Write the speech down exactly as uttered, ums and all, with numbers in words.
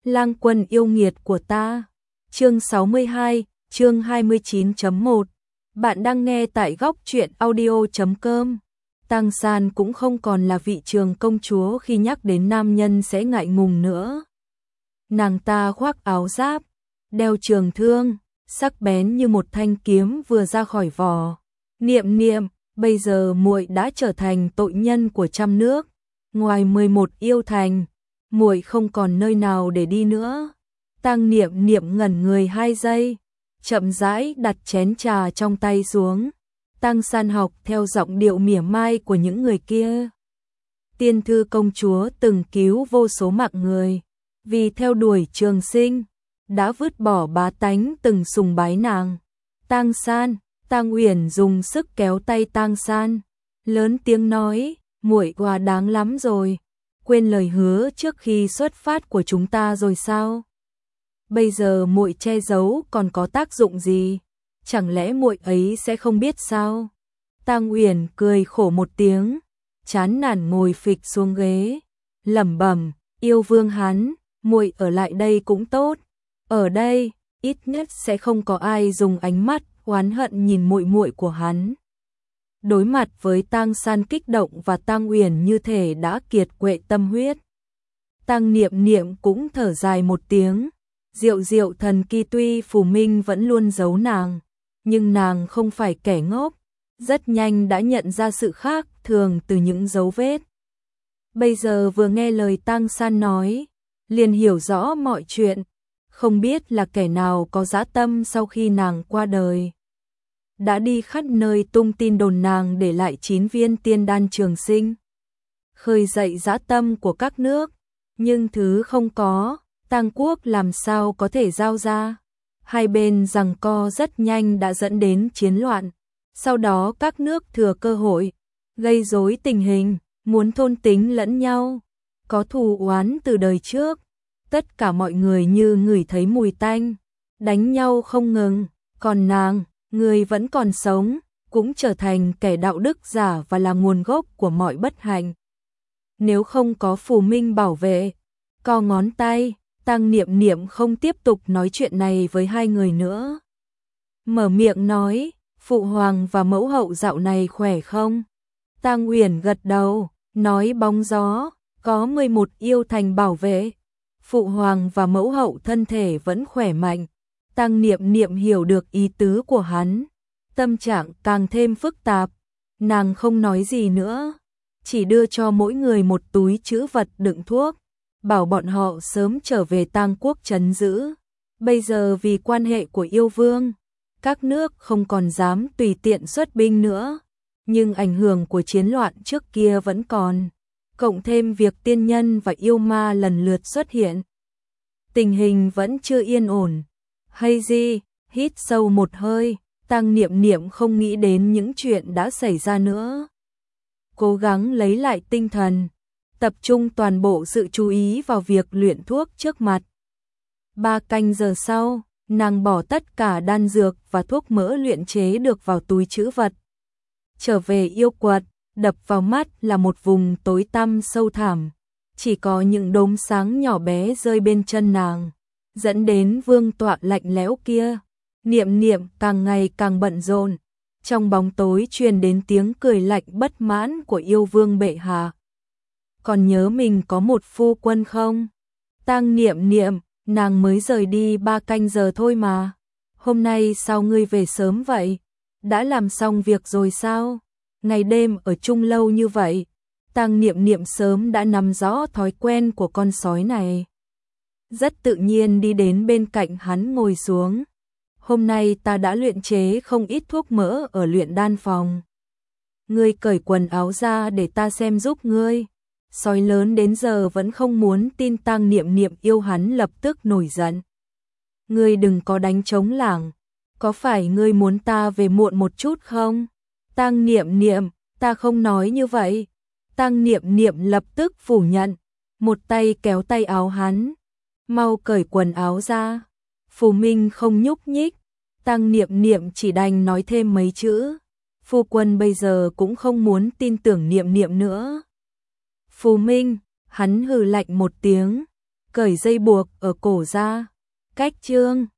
Lang quân yêu nghiệt của ta. Chương sáu mươi hai, chương hai mươi chín chấm một. Bạn đang nghe tại góc truyện audio chấm com. Tang San cũng không còn là vị trường công chúa khi nhắc đến nam nhân sẽ ngại ngùng nữa. Nàng ta khoác áo giáp, đeo trường thương, sắc bén như một thanh kiếm vừa ra khỏi vỏ. Niệm niệm, bây giờ muội đã trở thành tội nhân của trăm nước, ngoài mười một yêu thành, muội không còn nơi nào để đi nữa. Tang Niệm Niệm ngẩn người hai giây, chậm rãi đặt chén trà trong tay xuống. Tang San học theo giọng điệu mỉa mai của những người kia. Tiên thư công chúa từng cứu vô số mạng người, vì theo đuổi trường sinh, đã vứt bỏ bá tánh từng sùng bái nàng. Tang San, Tang Uyển dùng sức kéo tay Tang San, lớn tiếng nói, muội quá đáng lắm rồi, quên lời hứa trước khi xuất phát của chúng ta rồi sao? Bây giờ muội che giấu còn có tác dụng gì? Chẳng lẽ muội ấy sẽ không biết sao? Tang Uyển cười khổ một tiếng, chán nản ngồi phịch xuống ghế, lẩm bẩm, yêu vương hắn, muội ở lại đây cũng tốt. Ở đây, ít nhất sẽ không có ai dùng ánh mắt oán hận nhìn muội muội của hắn. Đối mặt với Tang San kích động và Tang Uyển như thể đã kiệt quệ tâm huyết, Tang Niệm Niệm cũng thở dài một tiếng. Diệu diệu thần kỳ tuy Phù Minh vẫn luôn giấu nàng, nhưng nàng không phải kẻ ngốc, rất nhanh đã nhận ra sự khác thường từ những dấu vết. Bây giờ vừa nghe lời Tang San nói, liền hiểu rõ mọi chuyện, không biết là kẻ nào có dã tâm sau khi nàng qua đời. Đã đi khắp nơi tung tin đồn nàng để lại chín viên tiên đan trường sinh, khơi dậy dã tâm của các nước, nhưng thứ không có, Tang quốc làm sao có thể giao ra. Hai bên giằng co rất nhanh đã dẫn đến chiến loạn, sau đó các nước thừa cơ hội, gây rối tình hình, muốn thôn tính lẫn nhau, có thù oán từ đời trước. Tất cả mọi người như ngửi thấy mùi tanh, đánh nhau không ngừng, còn nàng, người vẫn còn sống, cũng trở thành kẻ đạo đức giả và là nguồn gốc của mọi bất hạnh. Nếu không có Phù Minh bảo vệ, co ngón tay, Tang Niệm Niệm không tiếp tục nói chuyện này với hai người nữa. Mở miệng nói, phụ hoàng và mẫu hậu dạo này khỏe không? Tang Uyển gật đầu, nói bóng gió, có mười một yêu thành bảo vệ. Phụ hoàng và mẫu hậu thân thể vẫn khỏe mạnh. Tang Niệm Niệm hiểu được ý tứ của hắn, tâm trạng càng thêm phức tạp. Nàng không nói gì nữa, chỉ đưa cho mỗi người một túi trữ vật đựng thuốc, bảo bọn họ sớm trở về Tang quốc trấn giữ. Bây giờ vì quan hệ của yêu vương, các nước không còn dám tùy tiện xuất binh nữa, nhưng ảnh hưởng của chiến loạn trước kia vẫn còn, cộng thêm việc tiên nhân và yêu ma lần lượt xuất hiện. Tình hình vẫn chưa yên ổn. Hay gì, hít sâu một hơi, Tang Niệm Niệm không nghĩ đến những chuyện đã xảy ra nữa. Cố gắng lấy lại tinh thần, tập trung toàn bộ sự chú ý vào việc luyện thuốc trước mặt. Ba canh giờ sau, nàng bỏ tất cả đan dược và thuốc mỡ luyện chế được vào túi trữ vật. Trở về yêu quật, đập vào mắt là một vùng tối tăm sâu thẳm, chỉ có những đốm sáng nhỏ bé rơi bên chân nàng, dẫn đến vương tọa lạnh lẽo kia. Niệm Niệm càng ngày càng bận rộn, trong bóng tối truyền đến tiếng cười lạnh bất mãn của yêu vương bệ hạ. Còn nhớ mình có một phu quân không? Tang Niệm Niệm, nàng mới rời đi ba canh giờ thôi mà. Hôm nay sao ngươi về sớm vậy? Đã làm xong việc rồi sao? Ngày đêm ở chung lâu như vậy. Tang Niệm Niệm sớm đã nắm rõ thói quen của con sói này. Rất tự nhiên đi đến bên cạnh hắn ngồi xuống. Hôm nay ta đã luyện chế không ít thuốc mỡ ở luyện đan phòng. Ngươi cởi quần áo ra để ta xem giúp ngươi. Sói lớn đến giờ vẫn không muốn tin Tang Niệm Niệm yêu hắn lập tức nổi giận. Ngươi đừng có đánh trống lảng, có phải ngươi muốn ta về muộn một chút không? Tang Niệm Niệm, ta không nói như vậy. Tang Niệm Niệm lập tức phủ nhận, một tay kéo tay áo hắn, mau cởi quần áo ra. Phù Minh không nhúc nhích, Tang Niệm Niệm chỉ đành nói thêm mấy chữ. Phu quân bây giờ cũng không muốn tin tưởng Niệm Niệm nữa. Phù Minh, hắn hừ lạnh một tiếng, cởi dây buộc ở cổ ra. Cách chương